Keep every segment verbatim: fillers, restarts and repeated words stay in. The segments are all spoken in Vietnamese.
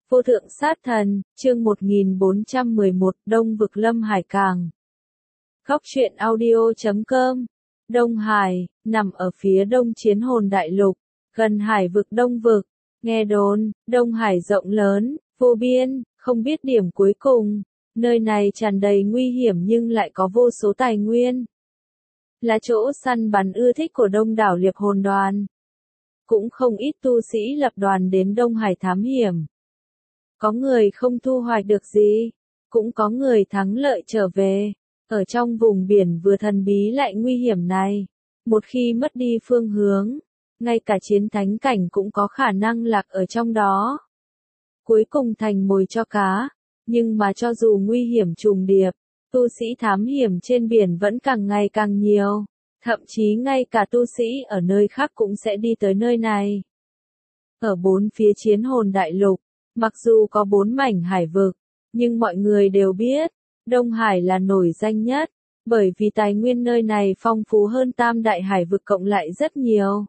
Vô thượng sát thần, chương một nghìn bốn trăm mười một, Đông vực Lâm Hải Cảng. Góc truyện audio chấm com. Đông Hải, nằm ở phía đông Chiến Hồn Đại Lục, gần Hải vực Đông vực. Nghe đồn, Đông Hải rộng lớn, vô biên, không biết điểm cuối cùng. Nơi này tràn đầy nguy hiểm nhưng lại có vô số tài nguyên. Là chỗ săn bắn ưa thích của đông đảo liệp hồn đoàn. Cũng không ít tu sĩ lập đoàn đến Đông Hải thám hiểm. Có người không thu hoạch được gì, cũng có người thắng lợi trở về. Ở trong vùng biển vừa thần bí lại nguy hiểm này, một khi mất đi phương hướng, ngay cả chiến thánh cảnh cũng có khả năng lạc ở trong đó. Cuối cùng thành mồi cho cá, nhưng mà cho dù nguy hiểm trùng điệp, tu sĩ thám hiểm trên biển vẫn càng ngày càng nhiều, thậm chí ngay cả tu sĩ ở nơi khác cũng sẽ đi tới nơi này. Ở bốn phía Chiến Hồn Đại Lục, mặc dù có bốn mảnh hải vực, nhưng mọi người đều biết, Đông Hải là nổi danh nhất, bởi vì tài nguyên nơi này phong phú hơn tam đại hải vực cộng lại rất nhiều.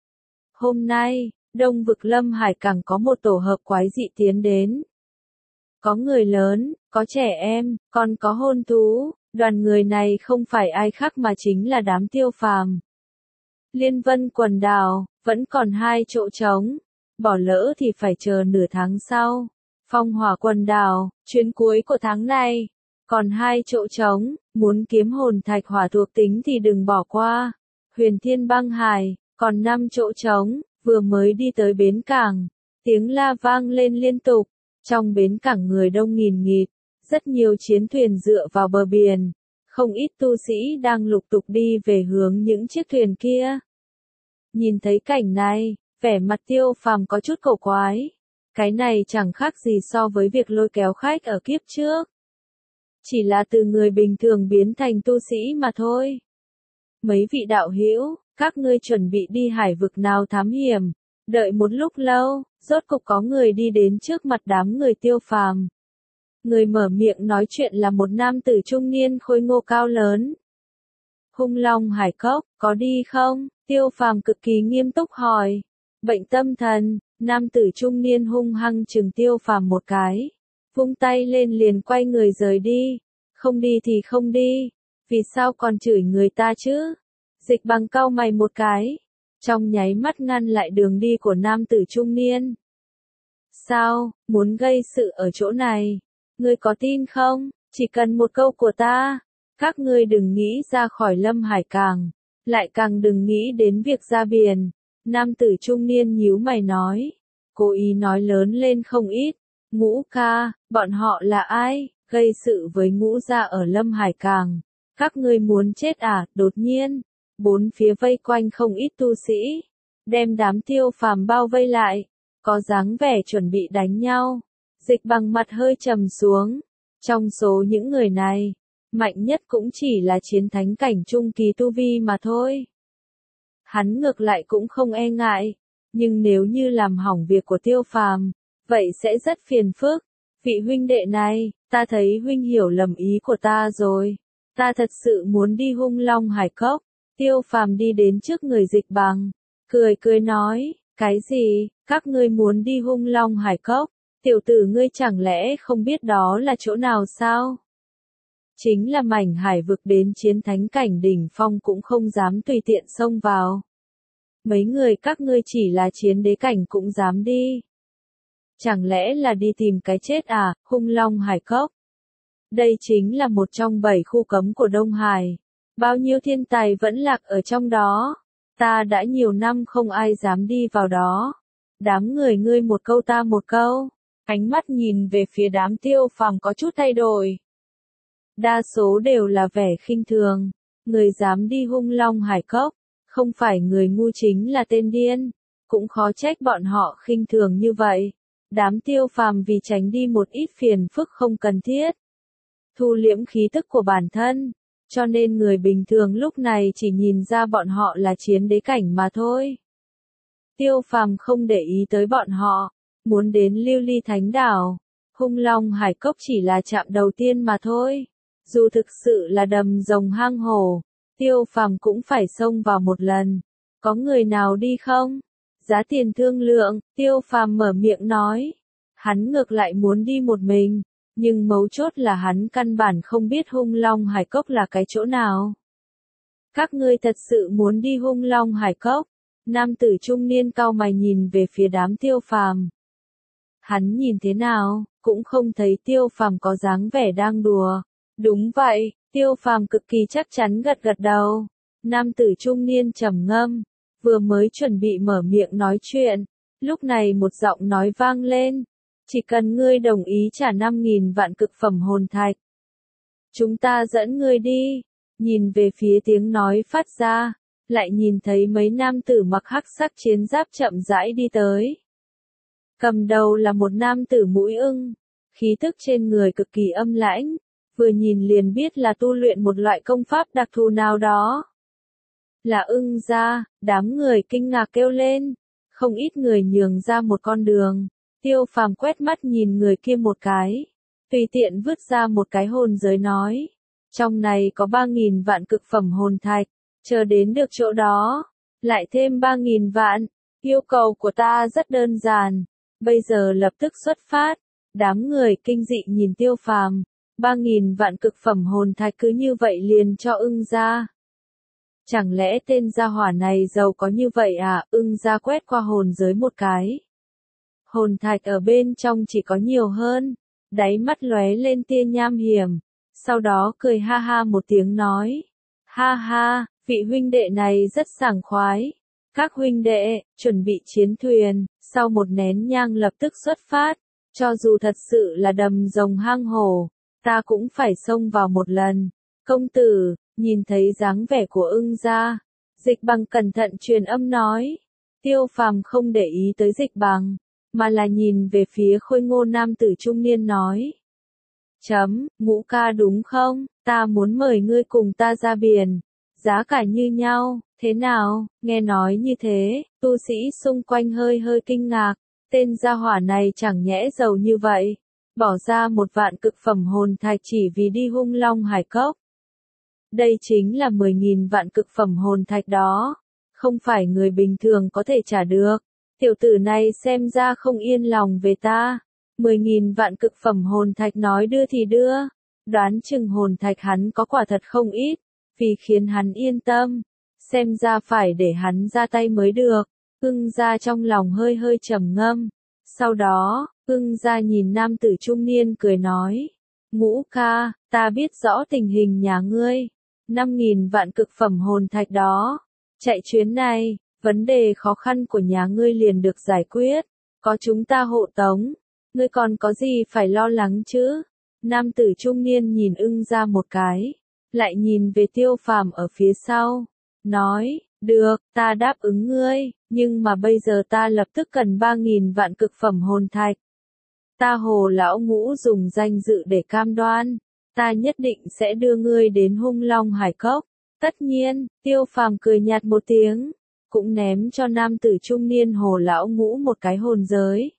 Hôm nay, Đông vực Lâm Hải càng có một tổ hợp quái dị tiến đến. Có người lớn, có trẻ em, còn có hôn thú, đoàn người này không phải ai khác mà chính là đám Tiêu Phàm. Liên Vân quần đảo, vẫn còn hai chỗ trống. Bỏ lỡ thì phải chờ nửa tháng sau. Phong Hỏa quần đảo, chuyến cuối của tháng này. Còn hai chỗ trống, muốn kiếm hồn thạch hỏa thuộc tính thì đừng bỏ qua. Huyền Thiên băng hải, còn năm chỗ trống, vừa mới đi tới bến cảng. Tiếng la vang lên liên tục. Trong bến cảng người đông nghìn nghịt, rất nhiều chiến thuyền dựa vào bờ biển. Không ít tu sĩ đang lục tục đi về hướng những chiếc thuyền kia. Nhìn thấy cảnh này, vẻ mặt Tiêu Phàm có chút cổ quái. Cái này chẳng khác gì so với việc lôi kéo khách ở kiếp trước. Chỉ là từ người bình thường biến thành tu sĩ mà thôi. Mấy vị đạo hữu, các ngươi chuẩn bị đi hải vực nào thám hiểm? Đợi một lúc lâu, rốt cục có người đi đến trước mặt đám người Tiêu Phàm. Người mở miệng nói chuyện là một nam tử trung niên khôi ngô cao lớn. Hung Long Hải Cốc, có đi không? Tiêu Phàm cực kỳ nghiêm túc hỏi. Bệnh tâm thần, nam tử trung niên hung hăng chừng Tiêu Phàm một cái. Vung tay lên liền quay người rời đi. Không đi thì không đi. Vì sao còn chửi người ta chứ? Dịch Bằng cau mày một cái. Trong nháy mắt ngăn lại đường đi của nam tử trung niên. Sao, muốn gây sự ở chỗ này? Ngươi có tin không? Chỉ cần một câu của ta. Các ngươi đừng nghĩ ra khỏi Lâm Hải Cảng. Lại càng đừng nghĩ đến việc ra biển. Nam tử trung niên nhíu mày nói. Cố ý nói lớn lên không ít. Ngũ ca, bọn họ là ai? Gây sự với ngũ gia ở Lâm Hải Cảng. Các ngươi muốn chết à? Đột nhiên, bốn phía vây quanh không ít tu sĩ. Đem đám Tiêu Phàm bao vây lại. Có dáng vẻ chuẩn bị đánh nhau. Dịch Bằng mặt hơi trầm xuống. Trong số những người này, mạnh nhất cũng chỉ là chiến thánh cảnh trung kỳ tu vi mà thôi. Hắn ngược lại cũng không e ngại, nhưng nếu như làm hỏng việc của Tiêu Phàm, vậy sẽ rất phiền phức. Vị huynh đệ này, ta thấy huynh hiểu lầm ý của ta rồi. Ta thật sự muốn đi Hung Long Hải Cốc. Tiêu Phàm đi đến trước người Dịch Bằng, cười cười nói, cái gì, các ngươi muốn đi Hung Long Hải Cốc? Tiểu tử ngươi chẳng lẽ không biết đó là chỗ nào sao? Chính là mảnh hải vực đến chiến thánh cảnh đỉnh phong cũng không dám tùy tiện xông vào. Mấy người các ngươi chỉ là chiến đế cảnh cũng dám đi. Chẳng lẽ là đi tìm cái chết à? Hung Long Hải Cốc. Đây chính là một trong bảy khu cấm của Đông Hải. Bao nhiêu thiên tài vẫn lạc ở trong đó. Ta đã nhiều năm không ai dám đi vào đó. Đám người ngươi một câu ta một câu. Ánh mắt nhìn về phía đám Tiêu Phàm có chút thay đổi. Đa số đều là vẻ khinh thường. Người dám đi Hung Long Hải Cốc, không phải người ngu chính là tên điên. Cũng khó trách bọn họ khinh thường như vậy. Đám Tiêu Phàm vì tránh đi một ít phiền phức không cần thiết. Thu liễm khí tức của bản thân. Cho nên người bình thường lúc này chỉ nhìn ra bọn họ là chiến đế cảnh mà thôi. Tiêu Phàm không để ý tới bọn họ. Muốn đến Lưu Ly Thánh Đảo. Hung Long Hải Cốc chỉ là trạm đầu tiên mà thôi. Dù thực sự là đầm rồng hang hổ, Tiêu Phàm cũng phải xông vào một lần. Có người nào đi không? Giá tiền thương lượng, Tiêu Phàm mở miệng nói. Hắn ngược lại muốn đi một mình, nhưng mấu chốt là hắn căn bản không biết Hung Long Hải Cốc là cái chỗ nào. Các ngươi thật sự muốn đi Hung Long Hải Cốc? Nam tử trung niên cau mày nhìn về phía đám Tiêu Phàm. Hắn nhìn thế nào, cũng không thấy Tiêu Phàm có dáng vẻ đang đùa. Đúng vậy, Tiêu Phàm cực kỳ chắc chắn gật gật đầu. Nam tử trung niên trầm ngâm, vừa mới chuẩn bị mở miệng nói chuyện, lúc này một giọng nói vang lên, chỉ cần ngươi đồng ý trả năm nghìn vạn cực phẩm hồn thạch, chúng ta dẫn ngươi đi. Nhìn về phía tiếng nói phát ra, lại nhìn thấy mấy nam tử mặc hắc sắc chiến giáp chậm rãi đi tới. Cầm đầu là một nam tử mũi ưng, khí tức trên người cực kỳ âm lãnh, vừa nhìn liền biết là tu luyện một loại công pháp đặc thù nào đó. Là ưng gia, đám người kinh ngạc kêu lên, không ít người nhường ra một con đường. Tiêu Phàm quét mắt nhìn người kia một cái, tùy tiện vứt ra một cái hồn giới nói, trong này có ba nghìn vạn cực phẩm hồn thạch, chờ đến được chỗ đó, lại thêm ba nghìn vạn. Yêu cầu của ta rất đơn giản, bây giờ lập tức xuất phát. Đám người kinh dị nhìn Tiêu Phàm, ba nghìn vạn cực phẩm hồn thạch cứ như vậy liền cho ưng gia. Chẳng lẽ tên gia hỏa này giàu có như vậy à? Ưng gia quét qua hồn giới một cái. Hồn thạch ở bên trong chỉ có nhiều hơn, đáy mắt lóe lên tia nham hiểm, sau đó cười ha ha một tiếng nói, ha ha, vị huynh đệ này rất sảng khoái. Các huynh đệ, chuẩn bị chiến thuyền, sau một nén nhang lập tức xuất phát, cho dù thật sự là đầm rồng hang hổ, ta cũng phải xông vào một lần. Công tử, nhìn thấy dáng vẻ của ưng gia, Dịch Bằng cẩn thận truyền âm nói. Tiêu Phàm không để ý tới Dịch Bằng, mà là nhìn về phía khôi ngô nam tử trung niên nói. Chấm, Ngũ ca đúng không? Ta muốn mời ngươi cùng ta ra biển, giá cả như nhau, thế nào? Nghe nói như thế, tu sĩ xung quanh hơi hơi kinh ngạc, tên gia hỏa này chẳng nhẽ giàu như vậy, bỏ ra một vạn cực phẩm hồn thạch chỉ vì đi Hung Long Hải Cốc. Đây chính là mười nghìn vạn cực phẩm hồn thạch đó, không phải người bình thường có thể trả được. Tiểu tử này xem ra không yên lòng về ta. Mười nghìn vạn cực phẩm hồn thạch nói đưa thì đưa, đoán chừng hồn thạch hắn có quả thật không ít, vì khiến hắn yên tâm, xem ra phải để hắn ra tay mới được. Ưng gia trong lòng hơi hơi trầm ngâm, sau đó, ưng gia nhìn nam tử trung niên cười nói, Ngũ ca, ta biết rõ tình hình nhà ngươi, năm nghìn vạn cực phẩm hồn thạch đó, chạy chuyến này, vấn đề khó khăn của nhà ngươi liền được giải quyết, có chúng ta hộ tống, ngươi còn có gì phải lo lắng chứ? Nam tử trung niên nhìn ưng gia một cái, lại nhìn về Tiêu Phàm ở phía sau, nói, được, ta đáp ứng ngươi, nhưng mà bây giờ ta lập tức cần ba nghìn vạn cực phẩm hồn thạch. Ta Hồ lão Ngũ dùng danh dự để cam đoan, ta nhất định sẽ đưa ngươi đến Hung Long Hải Cốc. Tất nhiên, Tiêu Phàm cười nhạt một tiếng, cũng ném cho nam tử trung niên Hồ lão Ngũ một cái hồn giới.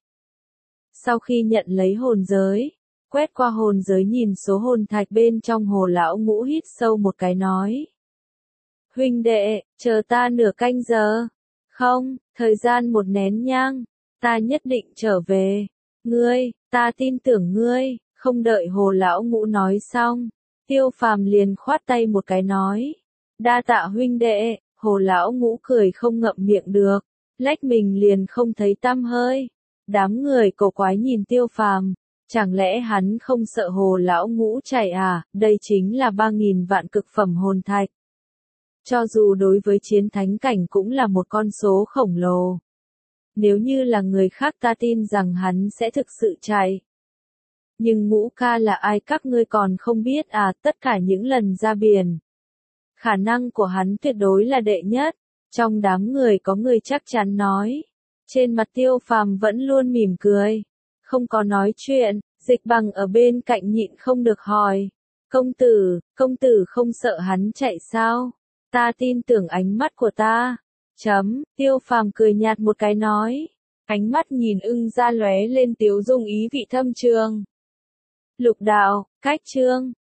Sau khi nhận lấy hồn giới, quét qua hồn giới nhìn số hồn thạch bên trong Hồ lão Ngũ hít sâu một cái nói. Huynh đệ, chờ ta nửa canh giờ. Không, thời gian một nén nhang, ta nhất định trở về. Ngươi, ta tin tưởng ngươi. Không đợi Hồ lão Ngũ nói xong, Tiêu Phàm liền khoát tay một cái nói. Đa tạ huynh đệ. Hồ lão Ngũ cười không ngậm miệng được, lách mình liền không thấy tăm hơi. Đám người cổ quái nhìn Tiêu Phàm, chẳng lẽ hắn không sợ Hồ lão Ngũ chạy à? Đây chính là ba nghìn vạn cực phẩm hồn thạch. Cho dù đối với chiến thánh cảnh cũng là một con số khổng lồ. Nếu như là người khác ta tin rằng hắn sẽ thực sự chạy. Nhưng Ngũ ca là ai các ngươi còn không biết à? Tất cả những lần ra biển, khả năng của hắn tuyệt đối là đệ nhất. Trong đám người có người chắc chắn nói. Trên mặt Tiêu Phàm vẫn luôn mỉm cười, không có nói chuyện. Dịch Bằng ở bên cạnh nhịn không được hỏi, công tử, công tử không sợ hắn chạy sao? Ta tin tưởng ánh mắt của ta. Chấm, Tiêu Phàm cười nhạt một cái nói, ánh mắt nhìn ưng gia lóe lên tiếu dung ý vị thâm trường. Lục đạo, cách chương